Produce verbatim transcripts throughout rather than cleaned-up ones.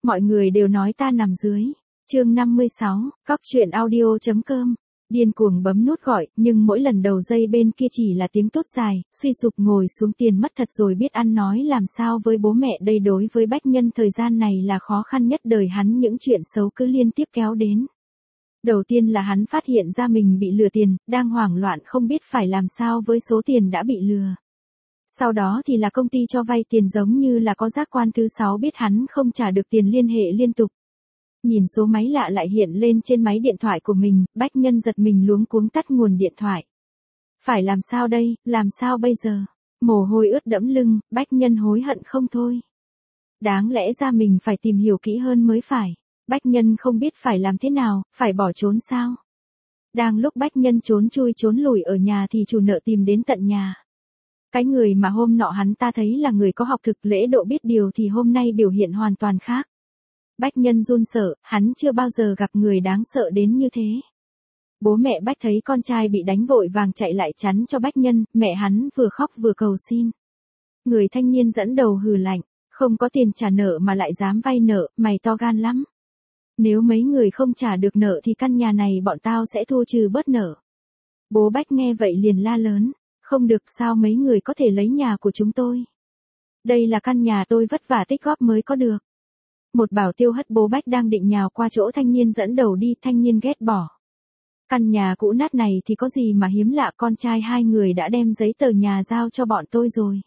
Mọi người đều nói ta nằm dưới. Chương năm mươi sáu, cóc truyện audio.com. Điên cuồng bấm nút gọi, nhưng mỗi lần đầu dây bên kia chỉ là tiếng tốt dài, suy sụp ngồi xuống tiền mất thật rồi biết ăn nói làm sao với bố mẹ đây. Đối với Bách Nhân thời gian này là khó khăn nhất đời hắn, những chuyện xấu cứ liên tiếp kéo đến. Đầu tiên là hắn phát hiện ra mình bị lừa tiền, đang hoảng loạn không biết phải làm sao với số tiền đã bị lừa. Sau đó thì là công ty cho vay tiền giống như là có giác quan thứ sáu biết hắn không trả được tiền liên hệ liên tục. Nhìn số máy lạ lại hiện lên trên máy điện thoại của mình, Bách Nhân giật mình luống cuống tắt nguồn điện thoại. Phải làm sao đây, làm sao bây giờ? Mồ hôi ướt đẫm lưng, Bách Nhân hối hận không thôi. Đáng lẽ ra mình phải tìm hiểu kỹ hơn mới phải. Bách Nhân không biết phải làm thế nào, phải bỏ trốn sao? Đang lúc Bách Nhân trốn chui trốn lùi ở nhà thì chủ nợ tìm đến tận nhà. Cái người mà hôm nọ hắn ta thấy là người có học thực lễ độ biết điều thì hôm nay biểu hiện hoàn toàn khác. Bách Nhân run sợ, hắn chưa bao giờ gặp người đáng sợ đến như thế. Bố mẹ Bách thấy con trai bị đánh vội vàng chạy lại chắn cho Bách Nhân, mẹ hắn vừa khóc vừa cầu xin. Người thanh niên dẫn đầu hừ lạnh, không có tiền trả nợ mà lại dám vay nợ, mày to gan lắm. Nếu mấy người không trả được nợ thì căn nhà này bọn tao sẽ thu trừ bớt nợ. Bố Bách nghe vậy liền la lớn, không được, sao mấy người có thể lấy nhà của chúng tôi. Đây là căn nhà tôi vất vả tích góp mới có được. Một bảo tiêu hất bố Bách đang định nhào qua chỗ thanh niên dẫn đầu đi, thanh niên ghét bỏ. Căn nhà cũ nát này thì có gì mà hiếm lạ, con trai hai người đã đem giấy tờ nhà giao cho bọn tôi rồi.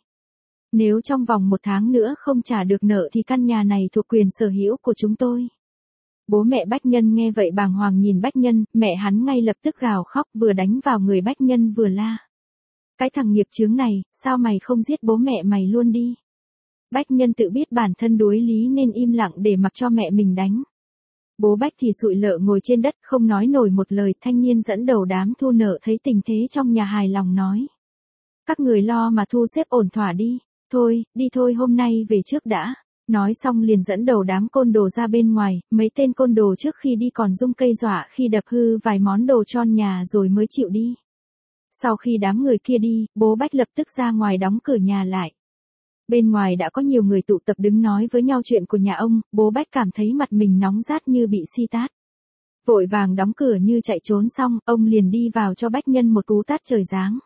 Nếu trong vòng một tháng nữa không trả được nợ thì căn nhà này thuộc quyền sở hữu của chúng tôi. Bố mẹ Bách Nhân nghe vậy bàng hoàng nhìn Bách Nhân, mẹ hắn ngay lập tức gào khóc vừa đánh vào người Bách Nhân vừa la. Cái thằng nghiệp chướng này, sao mày không giết bố mẹ mày luôn đi. Bách Nhân tự biết bản thân đối lý nên im lặng để mặc cho mẹ mình đánh. Bố Bách thì sụi lợ ngồi trên đất không nói nổi một lời. Thanh niên dẫn đầu đám thu nợ thấy tình thế trong nhà hài lòng nói. Các người lo mà thu xếp ổn thỏa đi. Thôi, đi thôi, hôm nay về trước đã. Nói xong liền dẫn đầu đám côn đồ ra bên ngoài. Mấy tên côn đồ trước khi đi còn dung cây dọa khi đập hư vài món đồ tròn nhà rồi mới chịu đi. Sau khi đám người kia đi, bố Bách lập tức ra ngoài đóng cửa nhà lại. Bên ngoài đã có nhiều người tụ tập đứng nói với nhau chuyện của nhà ông, bố Bách cảm thấy mặt mình nóng rát như bị si tát. Vội vàng đóng cửa như chạy trốn xong, ông liền đi vào cho Bách Nhân một cú tát trời giáng.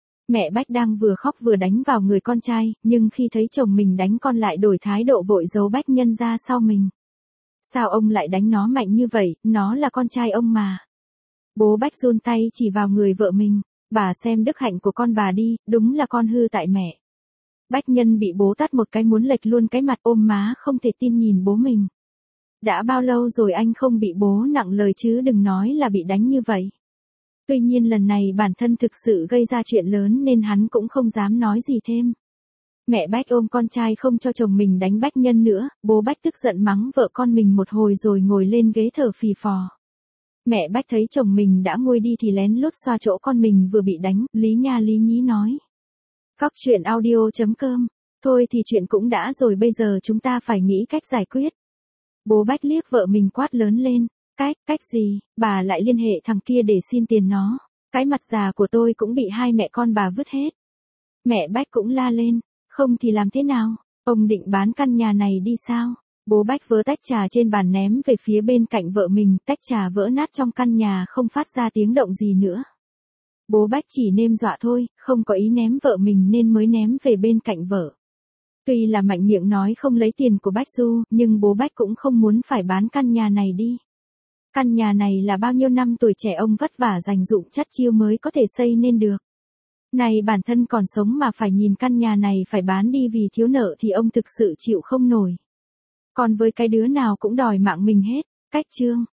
Mẹ Bách đang vừa khóc vừa đánh vào người con trai, nhưng khi thấy chồng mình đánh con lại đổi thái độ vội giấu Bách Nhân ra sau mình. Sao ông lại đánh nó mạnh như vậy, nó là con trai ông mà. Bố Bách run tay chỉ vào người vợ mình, bà xem đức hạnh của con bà đi, đúng là con hư tại mẹ. Bách Nhân bị bố tát một cái muốn lệch luôn cái mặt, ôm má không thể tin nhìn bố mình. Đã bao lâu rồi anh không bị bố nặng lời chứ đừng nói là bị đánh như vậy. Tuy nhiên lần này bản thân thực sự gây ra chuyện lớn nên hắn cũng không dám nói gì thêm. Mẹ Bách ôm con trai không cho chồng mình đánh Bách Nhân nữa, bố Bách tức giận mắng vợ con mình một hồi rồi ngồi lên ghế thở phì phò. Mẹ Bách thấy chồng mình đã nguôi đi thì lén lút xoa chỗ con mình vừa bị đánh, lý nha lý nhí nói. Cóc truyện audio.com. Thôi thì chuyện cũng đã rồi, bây giờ chúng ta phải nghĩ cách giải quyết. Bố Bách liếc vợ mình quát lớn lên. Cách, cách gì, bà lại liên hệ thằng kia để xin tiền nó. Cái mặt già của tôi cũng bị hai mẹ con bà vứt hết. Mẹ Bách cũng la lên. Không thì làm thế nào, ông định bán căn nhà này đi sao? Bố Bách vớ tách trà trên bàn ném về phía bên cạnh vợ mình, tách trà vỡ nát trong căn nhà không phát ra tiếng động gì nữa. Bố Bách chỉ nêm dọa thôi, không có ý ném vợ mình nên mới ném về bên cạnh vợ. Tuy là mạnh miệng nói không lấy tiền của Bách Du, nhưng bố Bách cũng không muốn phải bán căn nhà này đi. Căn nhà này là bao nhiêu năm tuổi trẻ ông vất vả dành dụm chắt chiu mới có thể xây nên được. Này bản thân còn sống mà phải nhìn căn nhà này phải bán đi vì thiếu nợ thì ông thực sự chịu không nổi. Còn với cái đứa nào cũng đòi mạng mình hết, cách chương.